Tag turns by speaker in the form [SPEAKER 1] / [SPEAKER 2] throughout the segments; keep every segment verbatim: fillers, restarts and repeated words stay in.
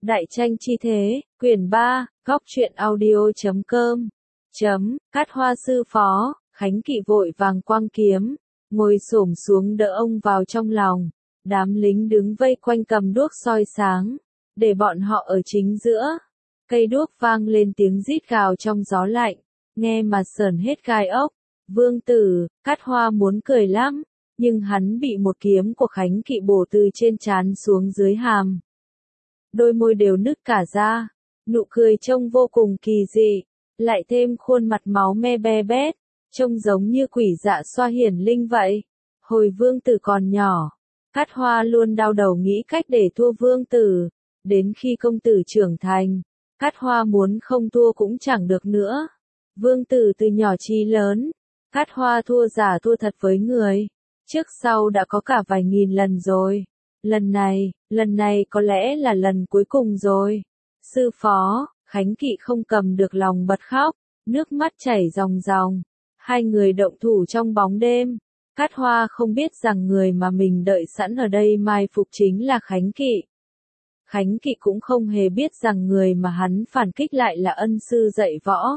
[SPEAKER 1] Đại tranh chi thế, quyển ba, góc truyện audio.com. Chấm, Cát Hoa sư phó, Khánh Kỵ vội vàng quăng kiếm, ngồi xổm xuống đỡ ông vào trong lòng. Đám lính đứng vây quanh cầm đuốc soi sáng, để bọn họ ở chính giữa. Cây đuốc vang lên tiếng rít gào trong gió lạnh, nghe mà sởn hết gai ốc. Vương tử, Cát Hoa muốn cười lắm, nhưng hắn bị một kiếm của Khánh Kỵ bổ từ trên trán xuống dưới hàm. Đôi môi đều nứt cả ra, nụ cười trông vô cùng kỳ dị, lại thêm khuôn mặt máu me be bét, trông giống như quỷ dạ xoa hiển linh vậy. Hồi vương tử còn nhỏ, Cát Hoa luôn đau đầu nghĩ cách để thua vương tử, đến khi công tử trưởng thành, Cát Hoa muốn không thua cũng chẳng được nữa. Vương tử từ nhỏ chí lớn, Cát Hoa thua giả thua thật với người, trước sau đã có cả vài nghìn lần rồi. Lần này, lần này có lẽ là lần cuối cùng rồi. Sư phó, Khánh Kỵ không cầm được lòng bật khóc, nước mắt chảy ròng ròng. Hai người động thủ trong bóng đêm. Cát Hoa không biết rằng người mà mình đợi sẵn ở đây mai phục chính là Khánh Kỵ. Khánh Kỵ cũng không hề biết rằng người mà hắn phản kích lại là ân sư dạy võ.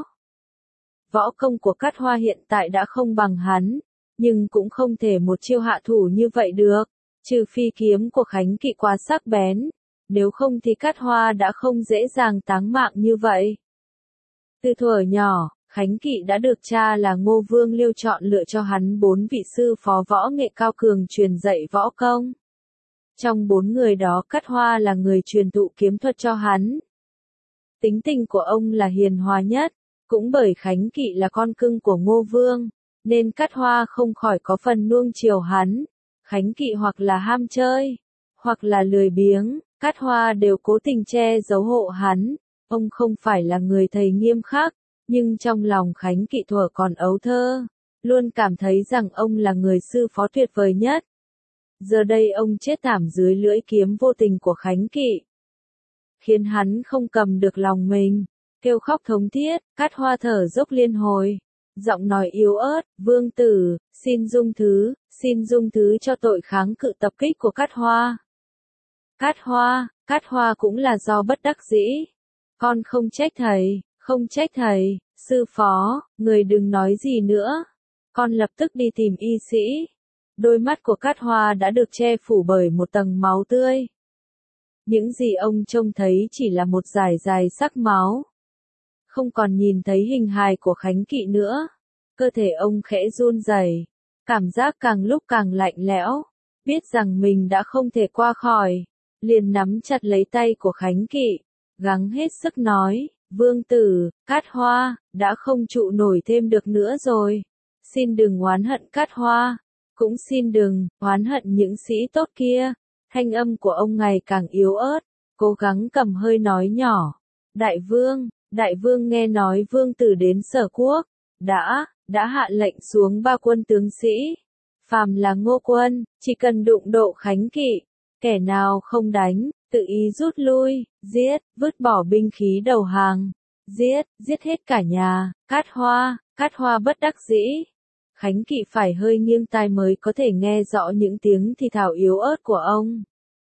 [SPEAKER 1] Võ công của Cát Hoa hiện tại đã không bằng hắn, nhưng cũng không thể một chiêu hạ thủ như vậy được. Trừ phi kiếm của Khánh Kỵ quá sắc bén, nếu không thì Cát Hoa đã không dễ dàng táng mạng như vậy. Từ thuở nhỏ, Khánh Kỵ đã được cha là Ngô Vương Liêu chọn lựa cho hắn bốn vị sư phó võ nghệ cao cường truyền dạy võ công. Trong bốn người đó Cát Hoa là người truyền thụ kiếm thuật cho hắn. Tính tình của ông là hiền hòa nhất, cũng bởi Khánh Kỵ là con cưng của Ngô Vương, nên Cát Hoa không khỏi có phần nuông chiều hắn. Khánh Kỵ hoặc là ham chơi, hoặc là lười biếng, Cát Hoa đều cố tình che giấu hộ hắn. Ông không phải là người thầy nghiêm khắc, nhưng trong lòng Khánh Kỵ thuở còn ấu thơ, luôn cảm thấy rằng ông là người sư phó tuyệt vời nhất. Giờ đây ông chết thảm dưới lưỡi kiếm vô tình của Khánh Kỵ, khiến hắn không cầm được lòng mình, kêu khóc thống thiết. Cát Hoa thở dốc liên hồi, giọng nói yếu ớt, vương tử, xin dung thứ, xin dung thứ cho tội kháng cự tập kích của Cát Hoa. Cát Hoa, Cát Hoa cũng là do bất đắc dĩ. Con không trách thầy, không trách thầy, sư phó, người đừng nói gì nữa. Con lập tức đi tìm y sĩ. Đôi mắt của Cát Hoa đã được che phủ bởi một tầng máu tươi. Những gì ông trông thấy chỉ là một dải dài sắc máu. Không còn nhìn thấy hình hài của Khánh Kỵ nữa. Cơ thể ông khẽ run rẩy, cảm giác càng lúc càng lạnh lẽo, biết rằng mình đã không thể qua khỏi, liền nắm chặt lấy tay của Khánh Kỵ, gắng hết sức nói, vương tử, Cát Hoa, đã không trụ nổi thêm được nữa rồi. Xin đừng oán hận Cát Hoa, cũng xin đừng oán hận những sĩ tốt kia. Thanh âm của ông ngày càng yếu ớt, cố gắng cầm hơi nói nhỏ, đại vương, đại vương nghe nói vương tử đến Sở Quốc, đã, đã hạ lệnh xuống ba quân tướng sĩ. Phàm là Ngô quân, chỉ cần đụng độ Khánh Kỵ, kẻ nào không đánh, tự ý rút lui, giết, vứt bỏ binh khí đầu hàng, giết, giết hết cả nhà. Cát Hoa, Cát Hoa bất đắc dĩ. Khánh Kỵ phải hơi nghiêng tai mới có thể nghe rõ những tiếng thì thào yếu ớt của ông.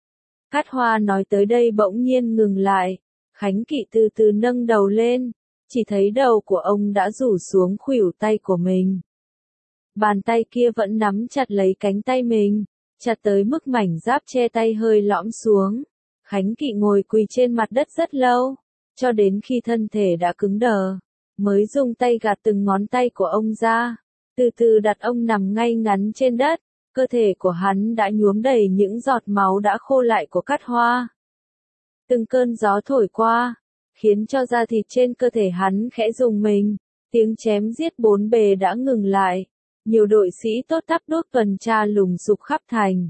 [SPEAKER 1] Cát Hoa nói tới đây bỗng nhiên ngừng lại. Khánh Kỵ từ từ nâng đầu lên, chỉ thấy đầu của ông đã rủ xuống khuỷu tay của mình. Bàn tay kia vẫn nắm chặt lấy cánh tay mình, chặt tới mức mảnh giáp che tay hơi lõm xuống. Khánh Kỵ ngồi quỳ trên mặt đất rất lâu, cho đến khi thân thể đã cứng đờ, mới dùng tay gạt từng ngón tay của ông ra, từ từ đặt ông nằm ngay ngắn trên đất. Cơ thể của hắn đã nhuốm đầy những giọt máu đã khô lại của Cát Hoa. Từng cơn gió thổi qua, khiến cho da thịt trên cơ thể hắn khẽ rùng mình. Tiếng chém giết bốn bề đã ngừng lại. Nhiều đội sĩ tốt thắp đuốc tuần tra lùng sục khắp thành.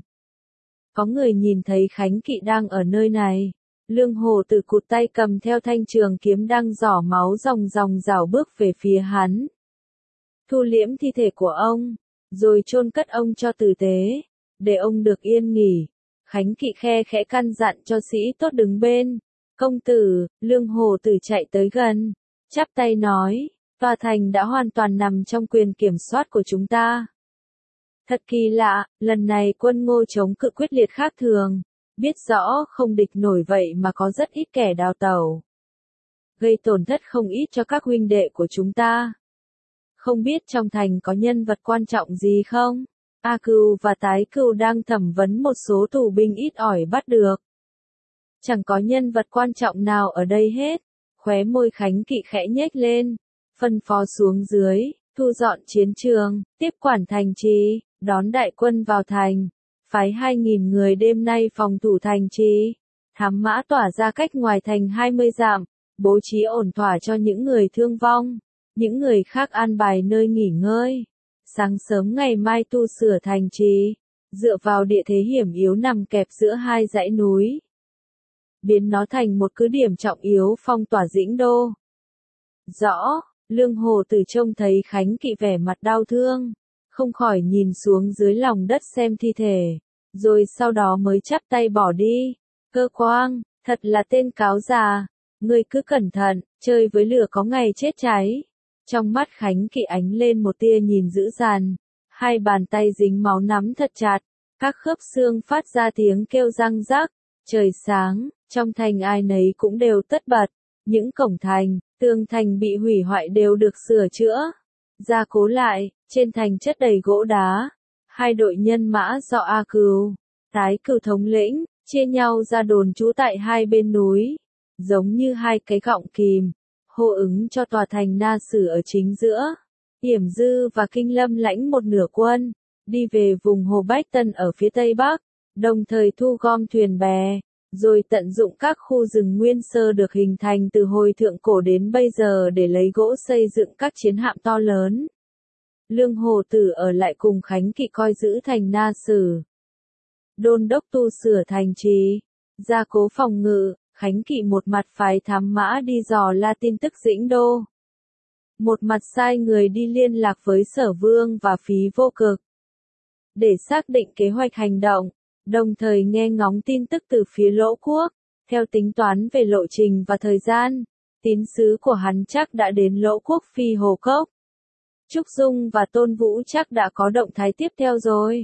[SPEAKER 1] Có người nhìn thấy Khánh Kỵ đang ở nơi này. Lương Hồ Tử cụt tay cầm theo thanh trường kiếm đang rỏ máu ròng ròng rảo bước về phía hắn. Thu liễm thi thể của ông, rồi chôn cất ông cho tử tế, để ông được yên nghỉ. Khánh Kỵ khe khẽ căn dặn cho sĩ tốt đứng bên. Công tử, Lương Hồ Tử chạy tới gần, chắp tay nói, tòa thành đã hoàn toàn nằm trong quyền kiểm soát của chúng ta. Thật kỳ lạ, lần này quân Ngô chống cự quyết liệt khác thường, biết rõ không địch nổi vậy mà có rất ít kẻ đào tẩu, gây tổn thất không ít cho các huynh đệ của chúng ta. Không biết trong thành có nhân vật quan trọng gì không? A Cừu và Tái Cừu đang thẩm vấn một số tù binh ít ỏi bắt được. Chẳng có nhân vật quan trọng nào ở đây hết. Khóe môi Khánh Kỵ khẽ nhếch lên, phân phó xuống dưới, thu dọn chiến trường, tiếp quản thành trì, đón đại quân vào thành, phái hai nghìn người đêm nay phòng thủ thành trì. Thám mã tỏa ra cách ngoài thành hai mươi dặm, bố trí ổn thỏa cho những người thương vong, những người khác an bài nơi nghỉ ngơi. Sáng sớm ngày mai tu sửa thành trì, dựa vào địa thế hiểm yếu nằm kẹp giữa hai dãy núi, biến nó thành một cứ điểm trọng yếu phong tỏa Dĩnh Đô. Rõ, Lương Hồ Tử trông thấy Khánh Kỵ vẻ mặt đau thương, không khỏi nhìn xuống dưới lòng đất xem thi thể, rồi sau đó mới chắp tay bỏ đi. Cơ Quang, thật là tên cáo già, ngươi cứ cẩn thận, chơi với lửa có ngày chết cháy. Trong mắt Khánh Kỵ ánh lên một tia nhìn dữ dằn, hai bàn tay dính máu nắm thật chặt, các khớp xương phát ra tiếng kêu răng rắc. Trời sáng, trong thành ai nấy cũng đều tất bật, những cổng thành, tường thành bị hủy hoại đều được sửa chữa, gia cố lại, trên thành chất đầy gỗ đá. Hai đội nhân mã do A Cừu, Tái Cừu thống lĩnh, chia nhau ra đồn trú tại hai bên núi, giống như hai cái gọng kìm, hô ứng cho tòa thành Na Sử ở chính giữa. Yểm Dư và Kinh Lâm lãnh một nửa quân, đi về vùng Hồ Bách Tân ở phía tây bắc, đồng thời thu gom thuyền bè, rồi tận dụng các khu rừng nguyên sơ được hình thành từ hồi thượng cổ đến bây giờ để lấy gỗ xây dựng các chiến hạm to lớn. Lương Hồ Tử ở lại cùng Khánh Kỵ coi giữ thành Na Sử, đôn đốc tu sửa thành trì, gia cố phòng ngự. Khánh Kỵ một mặt phái thám mã đi dò la tin tức Dĩnh Đô, một mặt sai người đi liên lạc với Sở Vương và Phí Vô Cực, để xác định kế hoạch hành động, đồng thời nghe ngóng tin tức từ phía Lỗ Quốc. Theo tính toán về lộ trình và thời gian, tín sứ của hắn chắc đã đến Lỗ Quốc Phi Hồ Cốc. Trúc Dung và Tôn Vũ chắc đã có động thái tiếp theo rồi.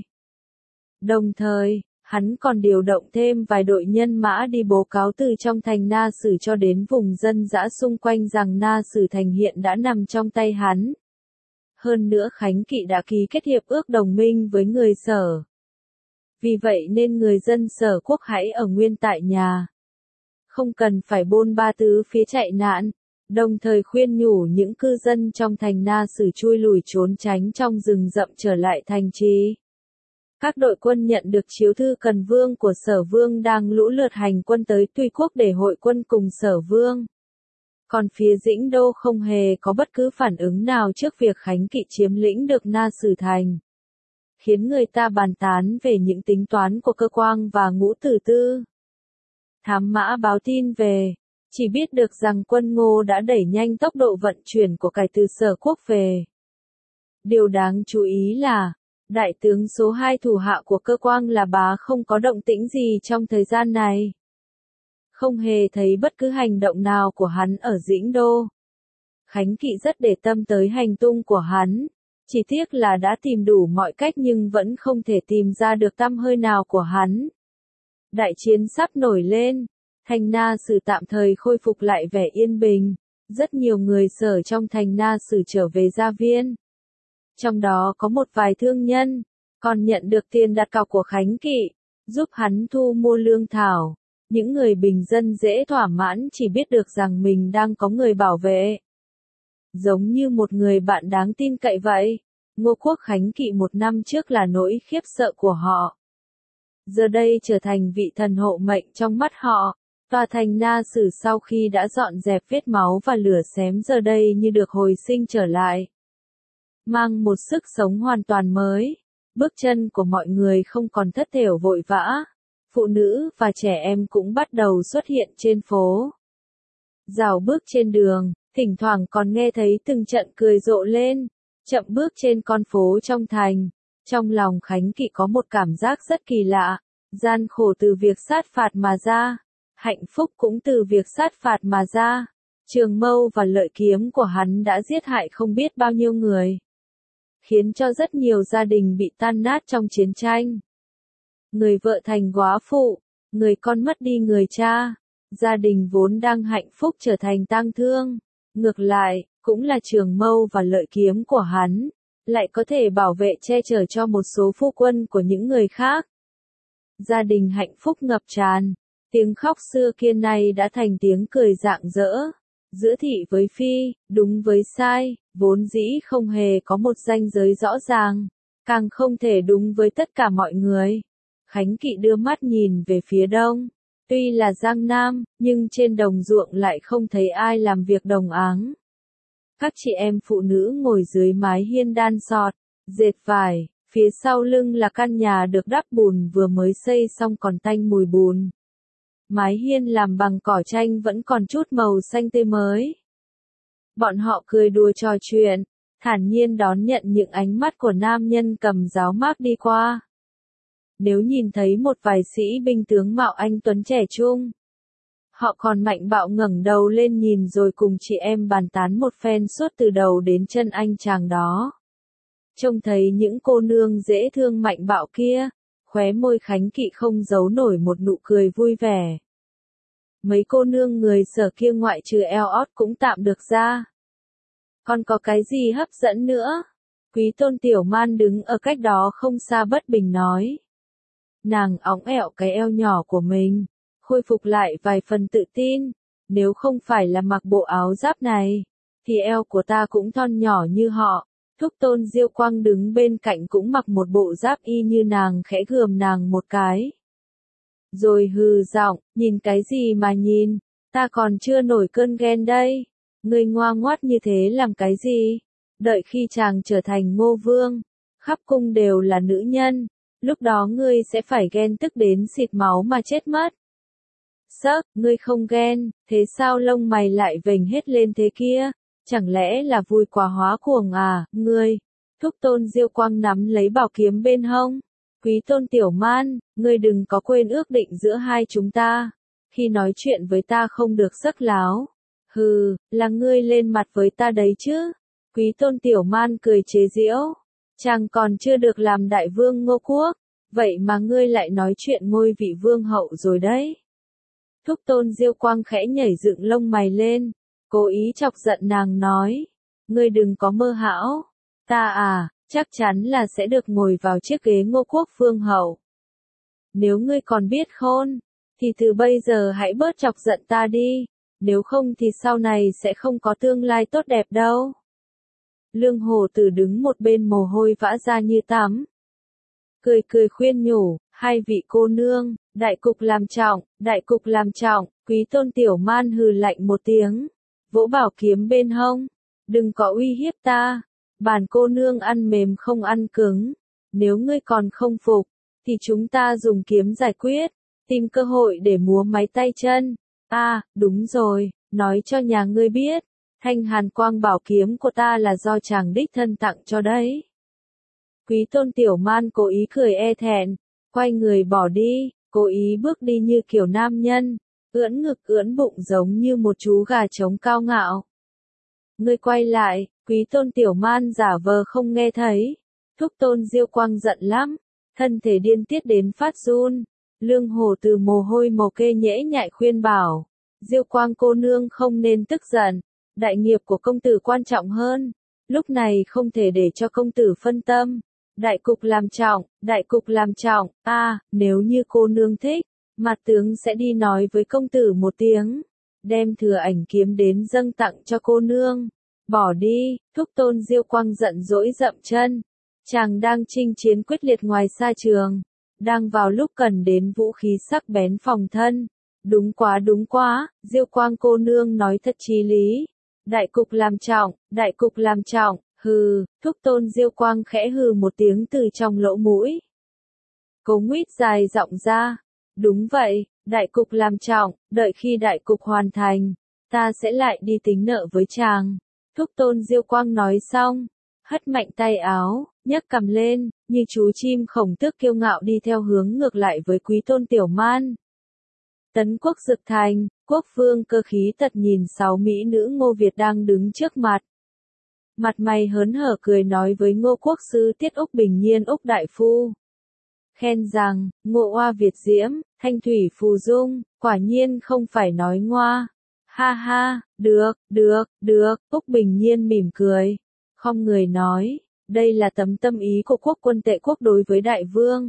[SPEAKER 1] Đồng thời, hắn còn điều động thêm vài đội nhân mã đi báo cáo từ trong thành Na Sử cho đến vùng dân dã xung quanh rằng Na Sử thành hiện đã nằm trong tay hắn. Hơn nữa Khánh Kỵ đã ký kết hiệp ước đồng minh với người Sở. Vì vậy nên người dân Sở Quốc hãy ở nguyên tại nhà, không cần phải bôn ba tứ phía chạy nạn, đồng thời khuyên nhủ những cư dân trong thành Na Sử chui lùi trốn tránh trong rừng rậm trở lại thành trì. Các đội quân nhận được chiếu thư Cần Vương của Sở Vương đang lũ lượt hành quân tới Tuy Quốc để hội quân cùng Sở Vương. Còn phía Dĩnh Đô không hề có bất cứ phản ứng nào trước việc Khánh Kỵ chiếm lĩnh được Na Sử thành, khiến người ta bàn tán về những tính toán của Cơ Quang và Ngũ Tử Tư. Thám mã báo tin về, chỉ biết được rằng quân Ngô đã đẩy nhanh tốc độ vận chuyển của cải từ Sở Quốc về. Điều đáng chú ý là, đại tướng số hai thủ hạ của Cơ Quang là Bá không có động tĩnh gì trong thời gian này. Không hề thấy bất cứ hành động nào của hắn ở Dĩnh Đô. Khánh Kỵ rất để tâm tới hành tung của hắn, chỉ tiếc là đã tìm đủ mọi cách nhưng vẫn không thể tìm ra được tăm hơi nào của hắn. Đại chiến sắp nổi lên, thành Na Sử tạm thời khôi phục lại vẻ yên bình, rất nhiều người Sở trong thành Na Sử trở về gia viên. Trong đó có một vài thương nhân, còn nhận được tiền đặt cọc của Khánh Kỵ, giúp hắn thu mua lương thảo. Những người bình dân dễ thỏa mãn chỉ biết được rằng mình đang có người bảo vệ. Giống như một người bạn đáng tin cậy vậy, Ngô Quốc Khánh Kỵ một năm trước là nỗi khiếp sợ của họ. Giờ đây trở thành vị thần hộ mệnh trong mắt họ. Tòa thành Na Sử sau khi đã dọn dẹp vết máu và lửa xém giờ đây như được hồi sinh trở lại, mang một sức sống hoàn toàn mới. Bước chân của mọi người không còn thất thểu vội vã. Phụ nữ và trẻ em cũng bắt đầu xuất hiện trên phố. Rào bước trên đường, thỉnh thoảng còn nghe thấy từng trận cười rộ lên, chậm bước trên con phố trong thành. Trong lòng Khánh Kỵ có một cảm giác rất kỳ lạ, gian khổ từ việc sát phạt mà ra, hạnh phúc cũng từ việc sát phạt mà ra. Trường mâu và lợi kiếm của hắn đã giết hại không biết bao nhiêu người, khiến cho rất nhiều gia đình bị tan nát trong chiến tranh. Người vợ thành góa phụ, Người con mất đi người cha, gia đình vốn đang hạnh phúc trở thành tang thương. Ngược lại, cũng là trường mâu và lợi kiếm của hắn, lại có thể bảo vệ che chở cho một số phu quân của những người khác. Gia đình hạnh phúc ngập tràn, tiếng khóc xưa kia nay đã thành tiếng cười rạng rỡ. Giữa thị với phi, đúng với sai, vốn dĩ không hề có một ranh giới rõ ràng, càng không thể đúng với tất cả mọi người. Khánh Kỵ đưa mắt nhìn về phía đông. Tuy là Giang Nam, nhưng trên đồng ruộng lại không thấy ai làm việc đồng áng. Các chị em phụ nữ ngồi dưới mái hiên đan sọt, dệt vải, phía sau lưng là căn nhà được đắp bùn vừa mới xây xong còn tanh mùi bùn. Mái hiên làm bằng cỏ tranh vẫn còn chút màu xanh tươi mới. Bọn họ cười đùa trò chuyện, thản nhiên đón nhận những ánh mắt của nam nhân cầm giáo mác đi qua. Nếu nhìn thấy một vài sĩ binh tướng mạo anh tuấn trẻ trung, họ còn mạnh bạo ngẩng đầu lên nhìn rồi cùng chị em bàn tán một phen suốt từ đầu đến chân anh chàng đó. Trông thấy những cô nương dễ thương mạnh bạo kia, khóe môi Khánh Kỵ không giấu nổi một nụ cười vui vẻ. Mấy cô nương người Sở kia ngoại trừ eo ót cũng tạm được ra. Còn có cái gì hấp dẫn nữa? Quý Tôn Tiểu Man đứng ở cách đó không xa bất bình nói. Nàng óng ẹo cái eo nhỏ của mình, khôi phục lại vài phần tự tin. Nếu không phải là mặc bộ áo giáp này, thì eo của ta cũng thon nhỏ như họ. Thúc Tôn Diêu Quang đứng bên cạnh cũng mặc một bộ giáp y như nàng, khẽ gườm nàng một cái. Rồi hừ giọng, nhìn cái gì mà nhìn, ta còn chưa nổi cơn ghen đây. Ngươi ngoa ngoắt như thế làm cái gì? Đợi khi chàng trở thành Ngô Vương, khắp cung đều là nữ nhân, lúc đó ngươi sẽ phải ghen tức đến xịt máu mà chết mất. Sớp, ngươi không ghen, thế sao lông mày lại vểnh hết lên thế kia? Chẳng lẽ là vui quá hóa cuồng à, ngươi? Thúc Tôn Diêu Quang nắm lấy bảo kiếm bên hông. Quý Tôn Tiểu Man, ngươi đừng có quên ước định giữa hai chúng ta. Khi nói chuyện với ta không được sắc láo. Hừ, là ngươi lên mặt với ta đấy chứ. Quý Tôn Tiểu Man cười chế giễu. Chàng còn chưa được làm đại vương Ngô Quốc. Vậy mà ngươi lại nói chuyện ngôi vị vương hậu rồi đấy. Thúc Tôn Diêu Quang khẽ nhảy dựng lông mày lên. Cố ý chọc giận nàng nói. Ngươi đừng có mơ hão. Ta à, chắc chắn là sẽ được ngồi vào chiếc ghế Ngô Quốc vương hậu. Nếu ngươi còn biết khôn, thì từ bây giờ hãy bớt chọc giận ta đi. Nếu không thì sau này sẽ không có tương lai tốt đẹp đâu. Lương Hồ Tử đứng một bên mồ hôi vã ra như tắm. Cười cười khuyên nhủ, hai vị cô nương, đại cục làm trọng, đại cục làm trọng. Quý Tôn Tiểu Man hừ lạnh một tiếng, vỗ bảo kiếm bên hông. Đừng có uy hiếp ta, bản cô nương ăn mềm không ăn cứng. Nếu ngươi còn không phục, thì chúng ta dùng kiếm giải quyết, tìm cơ hội để múa máy tay chân. À, đúng rồi, nói cho nhà ngươi biết, thanh hàn quang bảo kiếm của ta là do chàng đích thân tặng cho đấy. Quý Tôn Tiểu Man cố ý cười e thẹn, quay người bỏ đi, cố ý bước đi như kiểu nam nhân, ưỡn ngực ưỡn bụng giống như một chú gà trống cao ngạo. Ngươi quay lại, Quý Tôn Tiểu Man giả vờ không nghe thấy. Thúc Tôn Diêu Quang giận lắm, thân thể điên tiết đến phát run. Lương Hồ từ mồ hôi mồ kê nhễ nhại khuyên bảo, Diêu Quang cô nương không nên tức giận, đại nghiệp của công tử quan trọng hơn, lúc này không thể để cho công tử phân tâm, đại cục làm trọng, đại cục làm trọng, a à, nếu như cô nương thích, mặt tướng sẽ đi nói với công tử một tiếng, đem thừa ảnh kiếm đến dâng tặng cho cô nương, bỏ đi. Thúc Tôn Diêu Quang giận dỗi dậm chân, chàng đang chinh chiến quyết liệt ngoài xa trường. Đang vào lúc cần đến vũ khí sắc bén phòng thân. Đúng quá đúng quá, Diêu Quang cô nương nói thật chí lý. Đại cục làm trọng, đại cục làm trọng, hừ, Thúc Tôn Diêu Quang khẽ hừ một tiếng từ trong lỗ mũi. Cố Nguyết dài giọng ra. Đúng vậy, đại cục làm trọng, đợi khi đại cục hoàn thành, ta sẽ lại đi tính nợ với chàng. Thúc Tôn Diêu Quang nói xong, hất mạnh tay áo, nhấc cầm lên, như chú chim khổng tước kiêu ngạo đi theo hướng ngược lại với Quý Tôn Tiểu Man. Tấn Quốc Dực Thành, Quốc vương Cơ Khí Tật nhìn sáu mỹ nữ Ngô Việt đang đứng trước mặt. Mặt mày hớn hở cười nói với Ngô Quốc sư Tiết Úc Bình Nhiên Úc Đại Phu. khen rằng, Ngộ Oa Việt Diễm, Thanh Thủy Phù Dung, quả nhiên không phải nói ngoa. Ha ha, được, được, được, Úc Bình Nhiên mỉm cười, khom người nói, đây là tấm tâm ý của quốc quân Tệ quốc đối với đại vương.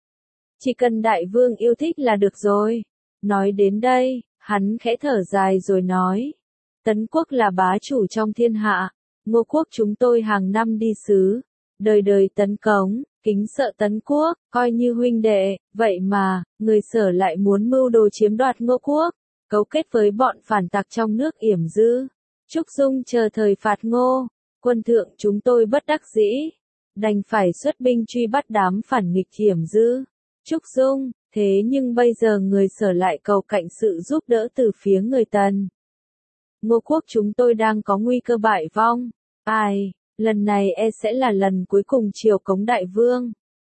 [SPEAKER 1] Chỉ cần đại vương yêu thích là được rồi. Nói đến đây, hắn khẽ thở dài rồi nói, Tấn quốc là bá chủ trong thiên hạ, Ngô quốc chúng tôi hàng năm đi sứ, đời đời tấn cống, kính sợ Tấn quốc, coi như huynh đệ, vậy mà, người Sở lại muốn mưu đồ chiếm đoạt Ngô quốc, cấu kết với bọn phản tặc trong nước Yểm Dư. Trúc Dung chờ thời phạt Ngô, quân thượng chúng tôi bất đắc dĩ, đành phải xuất binh truy bắt đám phản nghịch Yểm Dư. Trúc Dung, thế nhưng bây giờ người Sở lại cầu cạnh sự giúp đỡ từ phía người Tần. Ngô quốc chúng tôi đang có nguy cơ bại vong, ai, lần này e sẽ là lần cuối cùng triều cống đại vương.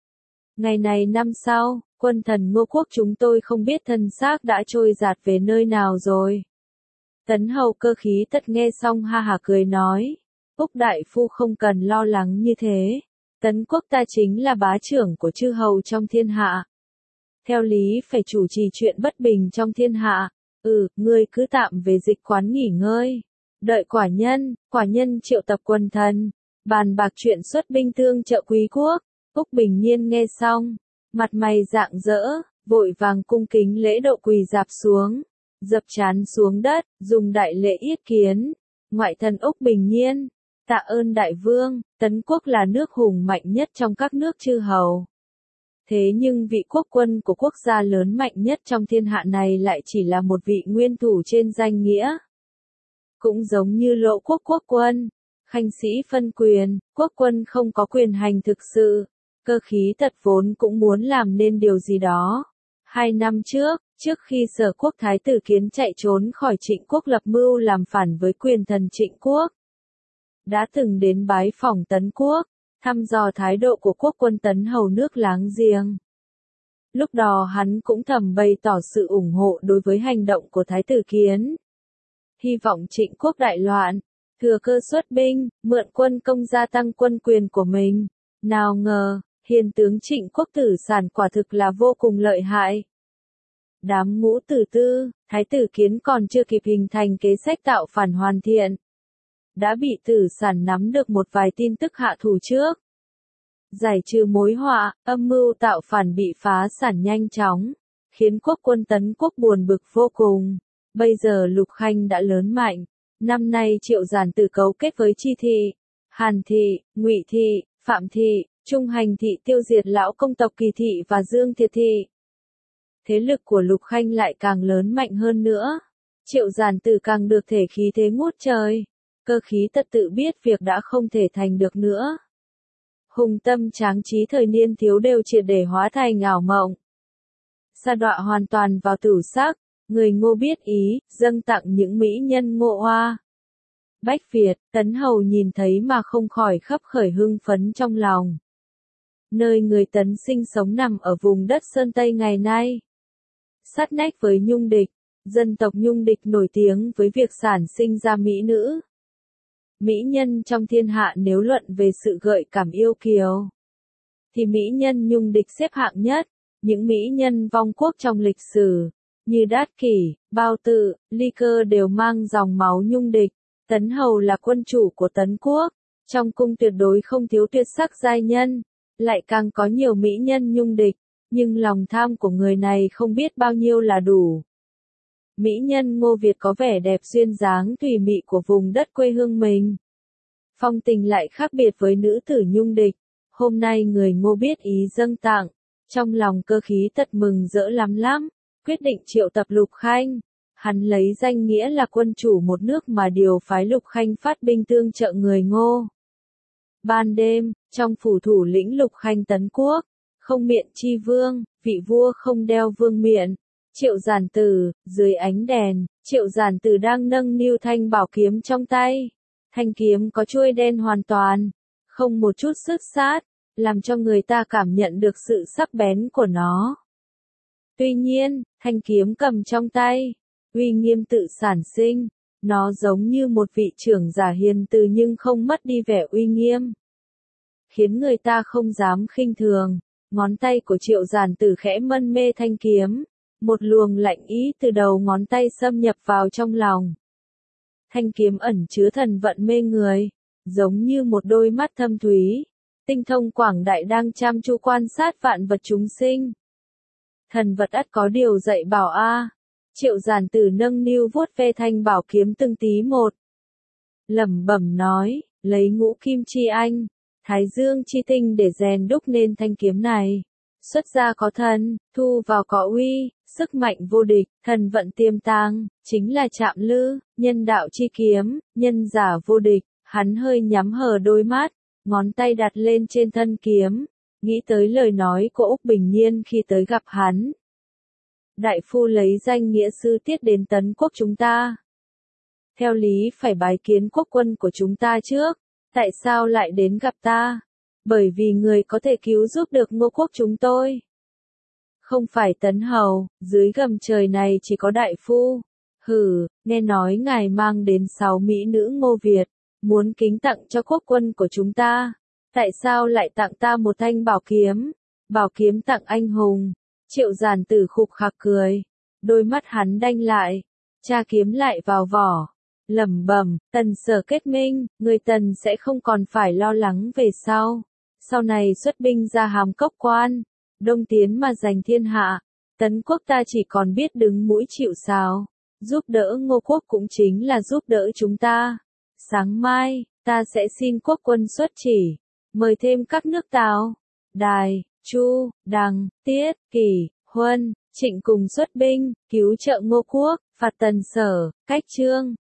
[SPEAKER 1] Ngày này năm sau, quân thần Ngô quốc chúng tôi không biết thân xác đã trôi dạt về nơi nào rồi. Tấn hầu Cơ Khí Tất nghe xong ha hả cười nói, Úc đại phu không cần lo lắng như thế, Tấn quốc ta chính là bá trưởng của chư hầu trong thiên hạ. Theo lý phải chủ trì chuyện bất bình trong thiên hạ, ừ, ngươi cứ tạm về dịch quán nghỉ ngơi, đợi quả nhân, quả nhân triệu tập quân thần, bàn bạc chuyện xuất binh tương trợ quý quốc. Úc Bình Nhiên nghe xong, mặt mày rạng rỡ, vội vàng cung kính lễ độ quỳ dạp xuống, dập trán xuống đất, dùng đại lễ yết kiến, ngoại thần Úc Bình Nhiên, tạ ơn đại vương, Tấn quốc là nước hùng mạnh nhất trong các nước chư hầu. Thế nhưng vị quốc quân của quốc gia lớn mạnh nhất trong thiên hạ này lại chỉ là một vị nguyên thủ trên danh nghĩa. Cũng giống như Lộ quốc quốc quân, khanh sĩ phân quyền, quốc quân không có quyền hành thực sự. Cơ Khí Tật vốn cũng muốn làm nên điều gì đó. Hai năm trước, trước khi Sở quốc thái tử Kiến chạy trốn khỏi Trịnh quốc lập mưu làm phản với quyền thần Trịnh quốc, đã từng đến bái phỏng Tấn quốc, thăm dò thái độ của quốc quân Tấn hầu nước láng giềng. Lúc đó hắn cũng thầm bày tỏ sự ủng hộ đối với hành động của thái tử Kiến. Hy vọng Trịnh quốc đại loạn, thừa cơ xuất binh, mượn quân công gia tăng quân quyền của mình. Nào ngờ, hiền tướng Trịnh quốc tử sản quả thực là vô cùng lợi hại. Đám ngũ tử tư, thái tử Kiến còn chưa kịp hình thành kế sách tạo phản hoàn thiện, đã bị tử sản nắm được một vài tin tức hạ thủ trước. Giải trừ mối họa, âm mưu tạo phản bị phá sản nhanh chóng, khiến quốc quân Tấn quốc buồn bực vô cùng. Bây giờ Lục Khanh đã lớn mạnh, năm nay Triệu Giản Tử cấu kết với Chi Thị, Hàn Thị, Ngụy Thị, Phạm Thị, Trung Hành Thị tiêu diệt lão công tộc Kỳ Thị và Dương Thiệt Thị. Thế lực của Lục Khanh lại càng lớn mạnh hơn nữa. Triệu Giản Tử càng được thể khí thế ngút trời. Cơ Khí Tật tự biết việc đã không thể thành được nữa. Hùng tâm tráng trí thời niên thiếu đều triệt để hóa thành ảo mộng. Sa đọa hoàn toàn vào tử sắc, người Ngô biết ý, dâng tặng những mỹ nhân Ngộ Oa. Bách Việt, Tấn hầu nhìn thấy mà không khỏi khấp khởi hưng phấn trong lòng. Nơi người Tấn sinh sống nằm ở vùng đất Sơn Tây ngày nay. Sát nách với Nhung Địch, dân tộc Nhung Địch nổi tiếng với việc sản sinh ra mỹ nữ. Mỹ nhân trong thiên hạ nếu luận về sự gợi cảm yêu kiều, thì mỹ nhân Nhung Địch xếp hạng nhất. Những mỹ nhân vong quốc trong lịch sử, như Đát Kỷ, Bao Tự, Ly Cơ đều mang dòng máu Nhung Địch. Tấn hầu là quân chủ của Tấn quốc, trong cung tuyệt đối không thiếu tuyệt sắc giai nhân, lại càng có nhiều mỹ nhân Nhung Địch, nhưng lòng tham của người này không biết bao nhiêu là đủ. Mỹ nhân Ngô Việt có vẻ đẹp duyên dáng thùy mị của vùng đất quê hương mình. Phong tình lại khác biệt với nữ tử Nhung Địch. Hôm nay người Ngô biết ý dâng tặng, trong lòng Cơ Khí Tật mừng rỡ lắm lắm, quyết định triệu tập Lục Khanh. Hắn lấy danh nghĩa là quân chủ một nước mà điều phái Lục Khanh phát binh tương trợ người Ngô. Ban đêm, trong phủ thủ lĩnh Lục Khanh Tấn quốc, không miện chi vương, vị vua không đeo vương miện. Triệu Giản Tử, dưới ánh đèn, Triệu Giản Tử đang nâng niu thanh bảo kiếm trong tay. Thanh kiếm có chuôi đen hoàn toàn, không một chút xước sát, làm cho người ta cảm nhận được sự sắc bén của nó. Tuy nhiên, thanh kiếm cầm trong tay, uy nghiêm tự sản sinh, nó giống như một vị trưởng giả hiền từ nhưng không mất đi vẻ uy nghiêm, khiến người ta không dám khinh thường. Ngón tay của Triệu Giản Tử khẽ mân mê thanh kiếm, một luồng lạnh ý từ đầu ngón tay xâm nhập vào trong lòng. Thanh kiếm ẩn chứa thần vận mê người, giống như một đôi mắt thâm thúy, tinh thông quảng đại đang chăm chú quan sát vạn vật chúng sinh. Thần vật ắt có điều dạy bảo a. Triệu Giản Tử nâng niu vuốt ve thanh bảo kiếm từng tí một. Lẩm bẩm nói, lấy ngũ kim chi anh, thái dương chi tinh để rèn đúc nên thanh kiếm này. Xuất ra có thần, thu vào có uy, sức mạnh vô địch, thần vận tiềm tàng, chính là Trạm Lư, nhân đạo chi kiếm, nhân giả vô địch. Hắn hơi nhắm hờ đôi mắt, ngón tay đặt lên trên thân kiếm, nghĩ tới lời nói của Úc Bình Nhiên khi tới gặp hắn. Đại phu lấy danh nghĩa sư tiết đến tấn quốc chúng ta. Theo lý phải bái kiến quốc quân của chúng ta trước, tại sao lại đến gặp ta? Bởi vì người có thể cứu giúp được Ngô quốc chúng tôi. Không phải Tấn Hầu, dưới gầm trời này chỉ có đại phu. Hừ, nghe nói ngài mang đến sáu mỹ nữ Ngô Việt, muốn kính tặng cho quốc quân của chúng ta. Tại sao lại tặng ta một thanh bảo kiếm? Bảo kiếm tặng anh hùng. Triệu Giản Tử khục khặc cười, đôi mắt hắn đanh lại, tra kiếm lại vào vỏ, lẩm bẩm, Tần Sở kết minh, người Tần sẽ không còn phải lo lắng về sau. Sau này xuất binh ra Hàm Cốc Quan, đông tiến mà giành thiên hạ, Tấn quốc ta chỉ còn biết đứng mũi chịu sào, giúp đỡ Ngô quốc cũng chính là giúp đỡ chúng ta. Sáng mai, ta sẽ xin quốc quân xuất chỉ, mời thêm các nước Tào, Đài, Chu, Đằng, Tiết, Kỷ, Huân, Trịnh cùng xuất binh, cứu trợ Ngô quốc, phạt Tần Sở, cách chương.